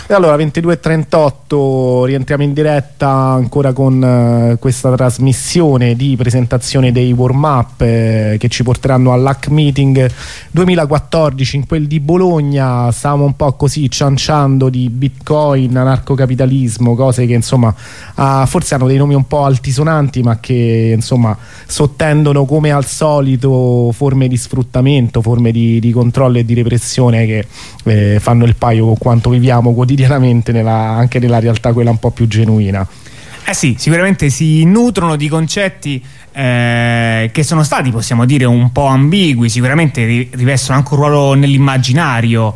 E allora 22:38 rientriamo in diretta ancora con questa trasmissione di presentazione dei warm-up che ci porteranno all'Hack Meeting 2014 in quel di Bologna. Stavamo un po' così cianciando di Bitcoin, anarcocapitalismo, cose che insomma forse hanno dei nomi un po' altisonanti, ma che insomma sottendono come al solito forme di sfruttamento, forme di controllo e di repressione che fanno il paio con quanto viviamo quotidianamente anche nella realtà quella un po' più genuina. Sì, sicuramente si nutrono di concetti che sono stati, possiamo dire, un po' ambigui, sicuramente rivestono anche un ruolo nell'immaginario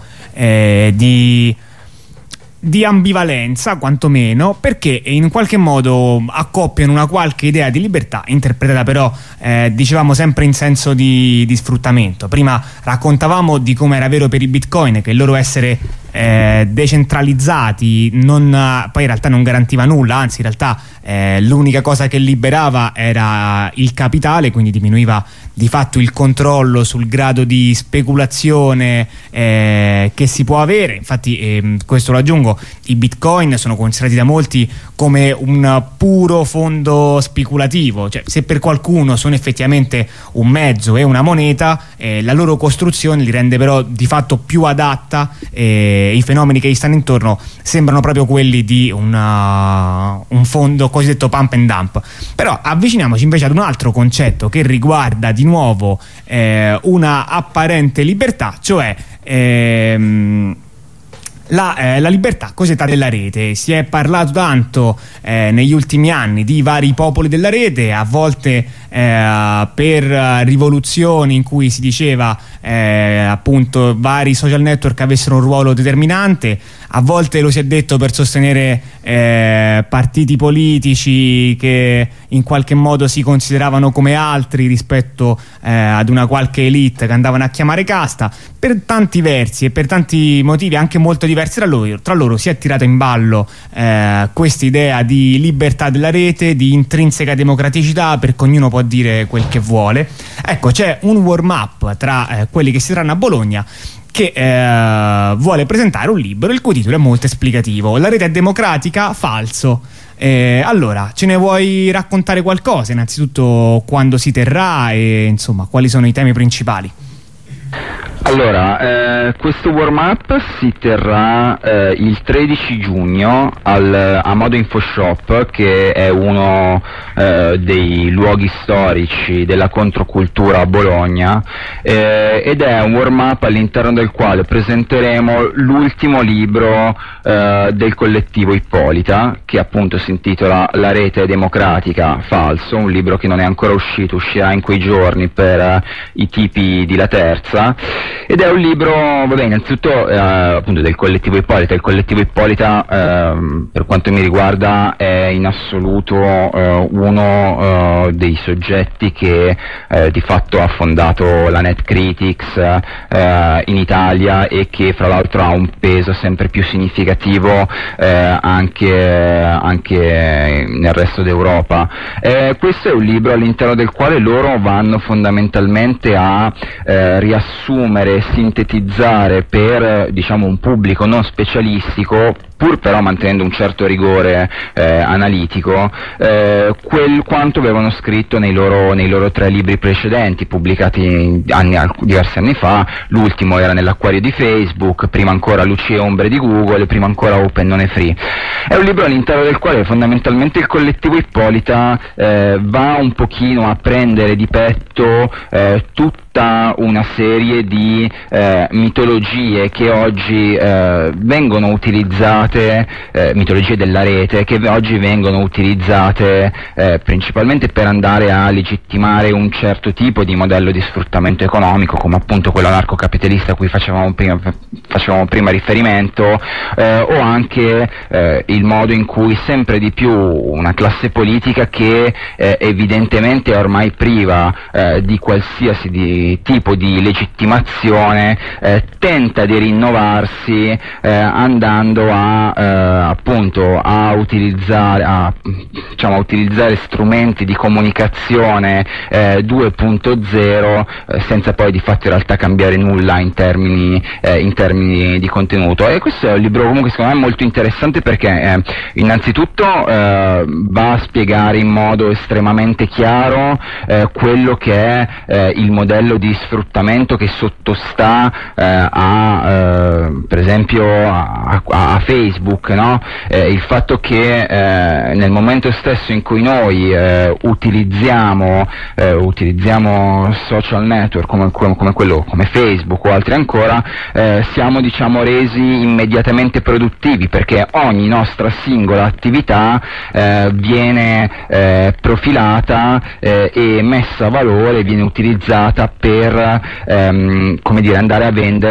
di ambivalenza, quantomeno, perché in qualche modo accoppiano una qualche idea di libertà, interpretata però, dicevamo, sempre in senso di sfruttamento. Prima raccontavamo di come era vero per i Bitcoin che il loro essere decentralizzati poi in realtà non garantiva nulla, anzi in realtà l'unica cosa che liberava era il capitale, quindi diminuiva di fatto il controllo sul grado di speculazione che si può avere. Infatti questo lo aggiungo, i Bitcoin sono considerati da molti come un puro fondo speculativo, cioè se per qualcuno sono effettivamente un mezzo e una moneta, la loro costruzione li rende però di fatto più adatta, i fenomeni che gli stanno intorno sembrano proprio quelli di un fondo cosiddetto pump and dump. Però avviciniamoci invece ad un altro concetto che riguarda di nuovo una apparente libertà, cioè la libertà cosiddetta della rete. Si è parlato tanto negli ultimi anni di vari popoli della rete, a volte per rivoluzioni in cui si diceva appunto vari social network avessero un ruolo determinante, a volte lo si è detto per sostenere partiti politici che in qualche modo si consideravano come altri rispetto ad una qualche elite che andavano a chiamare casta. Per tanti versi e per tanti motivi anche molto diversi tra loro si è tirata in ballo questa idea di libertà della rete, di intrinseca democraticità, perché ognuno può dire quel che vuole. Ecco, c'è un warm-up tra quelli che si trovano a Bologna che vuole presentare un libro il cui titolo è molto esplicativo: La rete è democratica? Falso. Allora, ce ne vuoi raccontare qualcosa? Innanzitutto quando si terrà e insomma quali sono i temi principali? Allora, questo warm-up si terrà il 13 giugno a Modo Info Shop, che è uno dei luoghi storici della controcultura a Bologna, ed è un warm-up all'interno del quale presenteremo l'ultimo libro del collettivo Ippolita, che appunto si intitola La rete democratica? Falso, un libro che non è ancora uscito, uscirà in quei giorni per i tipi di La Terza. Ed è un libro, vabbè, innanzitutto appunto del collettivo Ippolita. Il collettivo Ippolita, per quanto mi riguarda, è in assoluto uno dei soggetti che di fatto ha fondato la NetCritics in Italia, e che fra l'altro ha un peso sempre più significativo anche nel resto d'Europa. Questo è un libro all'interno del quale loro vanno fondamentalmente a riassumere, sintetizzare per, diciamo, un pubblico non specialistico, pur però mantenendo un certo rigore analitico, quanto avevano scritto nei loro 3 libri precedenti, pubblicati diversi anni fa. L'ultimo era Nell'acquario di Facebook, prima ancora Luci e ombre di Google, e prima ancora Open non è free. È un libro all'interno del quale fondamentalmente il collettivo Ippolita va un pochino a prendere di petto tutta una serie di mitologie che oggi vengono utilizzate, mitologie della rete, che oggi vengono utilizzate principalmente per andare a legittimare un certo tipo di modello di sfruttamento economico, come appunto quello anarcocapitalista a cui facevamo prima riferimento, o anche il modo in cui sempre di più una classe politica che evidentemente è ormai priva di qualsiasi tipo scopo di legittimazione tenta di rinnovarsi andando appunto a utilizzare strumenti di comunicazione 2.0 senza poi di fatto in realtà cambiare nulla in termini di contenuto. E questo è un libro comunque secondo me molto interessante perché innanzitutto va a spiegare in modo estremamente chiaro quello che è il modello di sfruttamento che sottostà per esempio a Facebook, no? Il fatto che nel momento stesso in cui noi utilizziamo social network come Facebook o altri ancora, siamo resi immediatamente produttivi perché ogni nostra singola attività viene profilata e messa a valore, viene utilizzata per andare a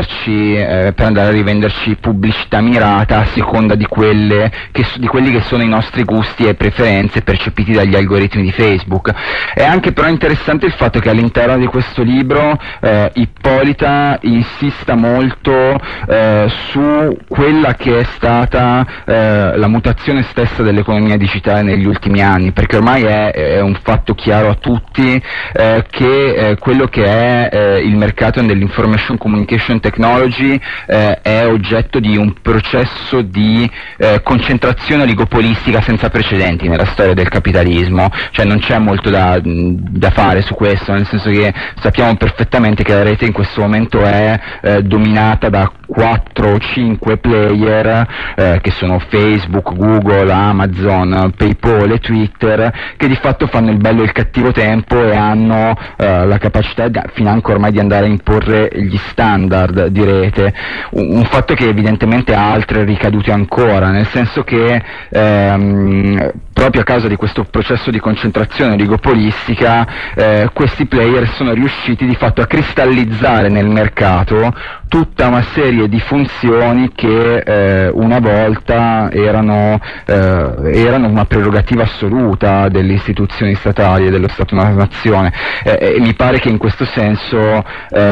rivenderci pubblicità mirata a seconda di quelli che sono i nostri gusti e preferenze percepiti dagli algoritmi di Facebook. È anche però interessante il fatto che all'interno di questo libro Ippolita insista molto su quella che è stata la mutazione stessa dell'economia digitale negli ultimi anni, perché ormai è un fatto chiaro a tutti che quello che è il mercato dell'information communication technology è oggetto di un processo di concentrazione oligopolistica senza precedenti nella storia del capitalismo. Cioè non c'è molto da fare su questo, nel senso che sappiamo perfettamente che la rete in questo momento è dominata da 4 o 5 player che sono Facebook, Google, Amazon, PayPal e Twitter, che di fatto fanno il bello e il cattivo tempo e hanno la capacità finanche ormai di andare a imporre gli standard di rete, un fatto che evidentemente ha altre ricadute ancora, nel senso che proprio a causa di questo processo di concentrazione oligopolistica questi player sono riusciti di fatto a cristallizzare nel mercato tutta una serie di funzioni che una volta erano una prerogativa assoluta delle istituzioni statali e dello Stato-nazione, e mi pare che in questo senso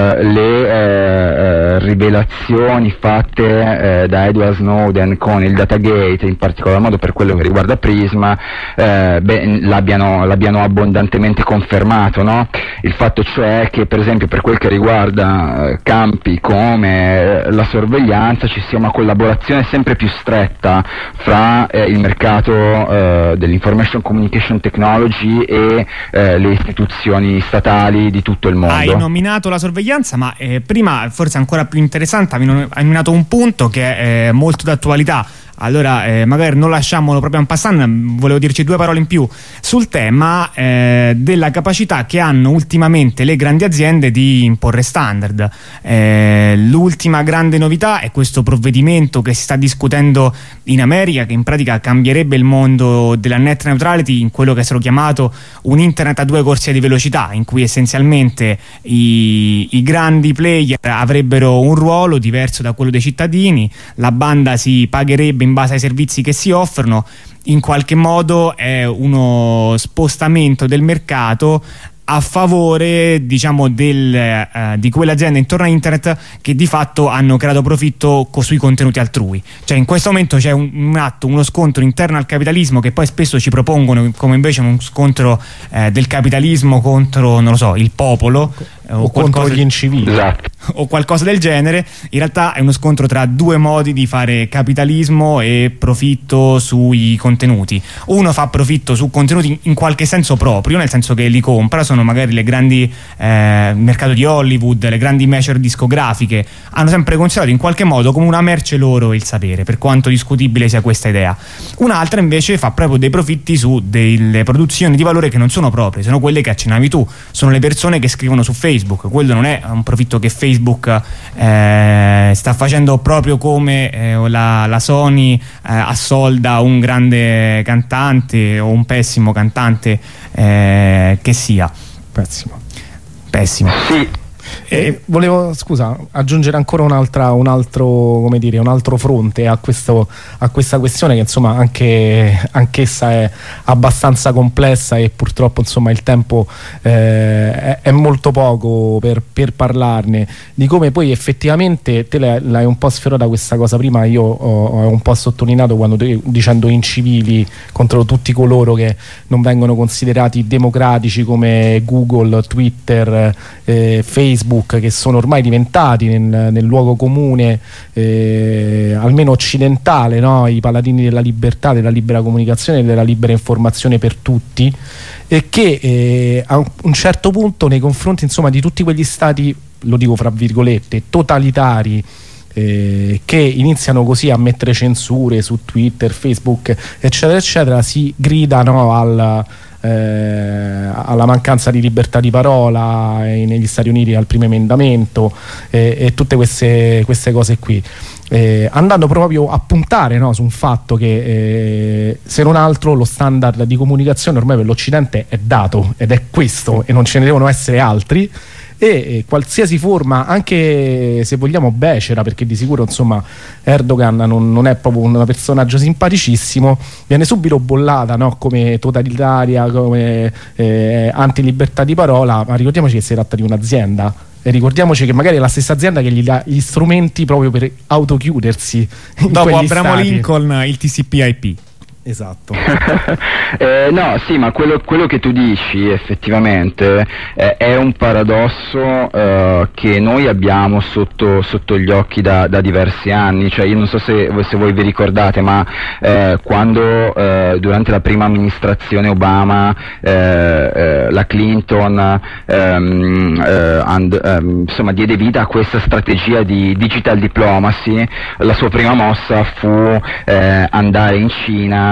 le rivelazioni fatte da Edward Snowden con il Datagate, in particolar modo per quello che riguarda Prisma, l'abbiano abbondantemente confermato, no? Il fatto cioè che per esempio per quel che riguarda campi come la sorveglianza ci sia una collaborazione sempre più stretta fra il mercato dell'information communication technology e le istituzioni statali di tutto il mondo. Hai nominato la sorveglianza, ma prima forse ancora più interessante hai nominato un punto che è molto d'attualità. Allora magari non lasciamolo proprio en passant, volevo dirci due parole in più sul tema della capacità che hanno ultimamente le grandi aziende di imporre standard. L'ultima grande novità è questo provvedimento che si sta discutendo in America, che in pratica cambierebbe il mondo della net neutrality in quello che è stato chiamato un internet a due corsie di velocità, in cui essenzialmente i grandi player avrebbero un ruolo diverso da quello dei cittadini, la banda si pagherebbe in base ai servizi che si offrono. In qualche modo è uno spostamento del mercato a favore, diciamo, di quelle aziende intorno a internet che di fatto hanno creato profitto sui contenuti altrui. Cioè in questo momento c'è uno scontro interno al capitalismo, che poi spesso ci propongono come invece uno scontro del capitalismo contro, non lo so, il popolo o contro gli incivili, o qualcosa del genere. In realtà è uno scontro tra due modi di fare capitalismo e profitto sui contenuti. Uno fa profitto su contenuti in qualche senso proprio, nel senso che li compra, sono magari le grandi il mercato di Hollywood, le grandi major discografiche hanno sempre considerato in qualche modo come una merce loro il sapere, per quanto discutibile sia questa idea. Un'altra invece fa proprio dei profitti su delle produzioni di valore che non sono proprie, sono quelle che accennavi tu, sono le persone che scrivono su Facebook. Quello non è un profitto che Facebook sta facendo proprio come la Sony assolda un grande cantante o un pessimo cantante che sia. Pessimo. Sì. Volevo, scusa, aggiungere ancora un altro fronte a questa questione, che insomma anch'essa è abbastanza complessa, e purtroppo insomma il tempo è molto poco per parlarne, di come poi effettivamente te l'hai un po' sferrata questa cosa prima. Io ho un po' sottolineato quando dicendo incivili contro tutti coloro che non vengono considerati democratici, come Google, Twitter, Facebook, che sono ormai diventati nel luogo comune, almeno occidentale, no? I paladini della libertà, della libera comunicazione e della libera informazione per tutti, e che a un certo punto, nei confronti insomma di tutti quegli stati, lo dico fra virgolette, totalitari, che iniziano così a mettere censure su Twitter, Facebook, eccetera eccetera, si gridano alla mancanza di libertà di parola, negli Stati Uniti al primo emendamento, e tutte queste cose qui, andando proprio a puntare, no, su un fatto che se non altro lo standard di comunicazione ormai per l'Occidente è dato, ed è questo, e non ce ne devono essere altri. E qualsiasi forma, anche se vogliamo becera, perché di sicuro insomma Erdogan non è proprio un personaggio simpaticissimo, viene subito bollata, no, come totalitaria, come anti-libertà di parola, ma ricordiamoci che si tratta di un'azienda, e ricordiamoci che magari è la stessa azienda che gli dà gli strumenti proprio per autochiudersi dopo Abramo Lincoln, il TCP/IP. Esatto. No, sì, ma quello che tu dici effettivamente è un paradosso che noi abbiamo sotto gli occhi da diversi anni. Cioè, io non so se voi vi ricordate, ma quando durante la prima amministrazione Obama la Clinton insomma diede vita a questa strategia di digital diplomacy, la sua prima mossa fu andare in Cina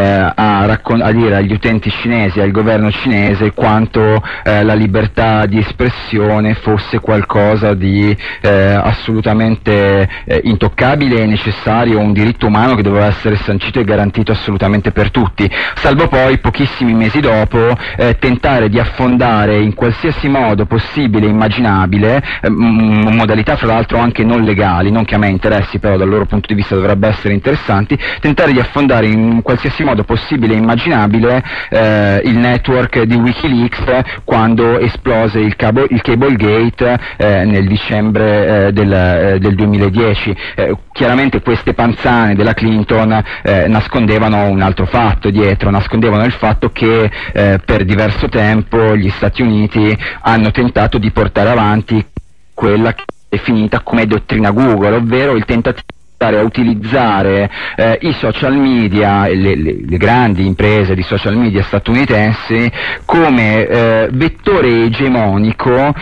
a dire agli utenti cinesi, al governo cinese, quanto la libertà di espressione fosse qualcosa di assolutamente intoccabile e necessario, un diritto umano che doveva essere sancito e garantito assolutamente per tutti, salvo poi pochissimi mesi dopo tentare di affondare in qualsiasi modo possibile e immaginabile, modalità fra l'altro anche non legali, non che a me interessi, però dal loro punto di vista dovrebbe essere interessanti, tentare di affondare in qualsiasi modo possibile e immaginabile il network di WikiLeaks quando esplose il Cablegate nel dicembre del 2010. Chiaramente queste panzane della Clinton nascondevano un altro fatto dietro, nascondevano il fatto che per diverso tempo gli Stati Uniti hanno tentato di portare avanti quella che è definita come dottrina Google, ovvero il tentativo a utilizzare i social media, le grandi imprese di social media statunitensi come vettore egemonico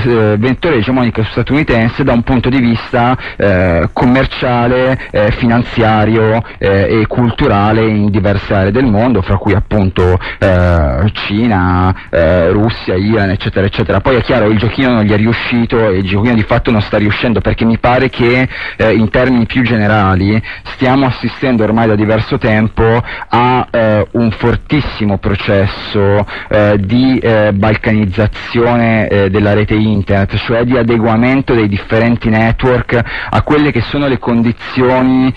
statunitense da un punto di vista commerciale, finanziario e culturale in diverse aree del mondo, fra cui appunto Cina, Russia, Iran, eccetera eccetera. Poi è chiaro, il giochino non gli è riuscito, e il giochino di fatto non sta riuscendo, perché mi pare che in termini più generali stiamo assistendo ormai da diverso tempo a un fortissimo processo di balcanizzazione della rete internet, cioè di adeguamento dei differenti network a quelle che sono le condizioni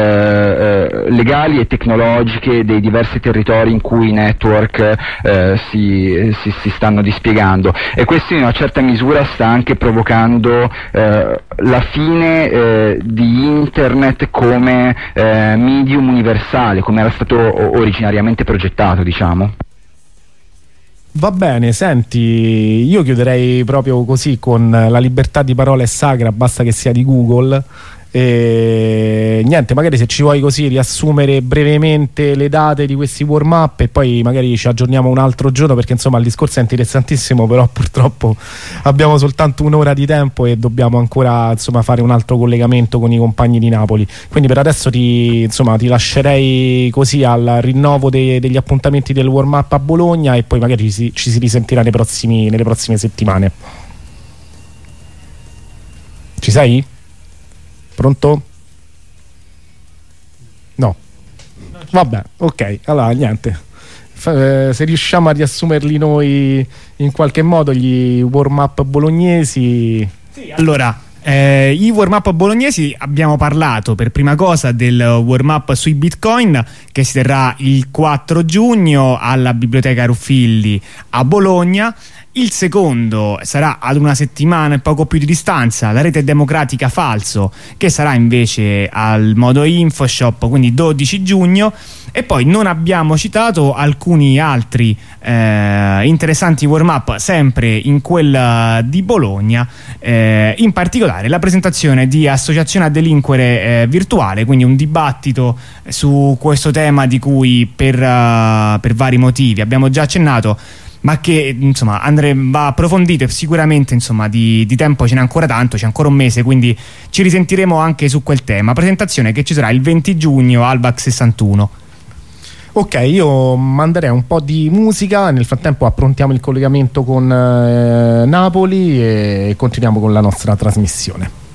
legali e tecnologiche dei diversi territori in cui i network si stanno dispiegando, e questo in una certa misura sta anche provocando la fine di internet come medium universale, come era stato originariamente progettato, diciamo. Va bene, senti, io chiuderei proprio così con la libertà di parola è sacra, basta che sia di Google. E niente, magari se ci vuoi così riassumere brevemente le date di questi warm up, e poi magari ci aggiorniamo un altro giorno, perché insomma il discorso è interessantissimo, però purtroppo abbiamo soltanto un'ora di tempo e dobbiamo ancora insomma fare un altro collegamento con i compagni di Napoli. Quindi per adesso ti lascerei così al rinnovo degli appuntamenti del warm up a Bologna, e poi magari ci si risentirà nelle prossime settimane. Ci sei? Pronto? No. Vabbè, ok, allora niente. se riusciamo a riassumerli noi in qualche modo, gli warm-up bolognesi. Sì, allora, i warm-up bolognesi, abbiamo parlato per prima cosa del warm-up sui Bitcoin che si terrà il 4 giugno alla Biblioteca Ruffilli a Bologna. Il secondo sarà ad una settimana e poco più di distanza la Rete Democratica Falso, che sarà invece al Modo InfoShop, quindi 12 giugno. E poi non abbiamo citato alcuni altri interessanti warm-up sempre in quella di Bologna, in particolare la presentazione di Associazione a Delinquere Virtuale, quindi un dibattito su questo tema di cui per vari motivi abbiamo già accennato, ma che insomma va approfondito, e sicuramente insomma di tempo ce n'è ancora tanto, c'è ancora un mese, quindi ci risentiremo anche su quel tema. Presentazione che ci sarà il 20 giugno al VAC 61. Ok, io manderei un po' di musica, nel frattempo approntiamo il collegamento con Napoli e continuiamo con la nostra trasmissione.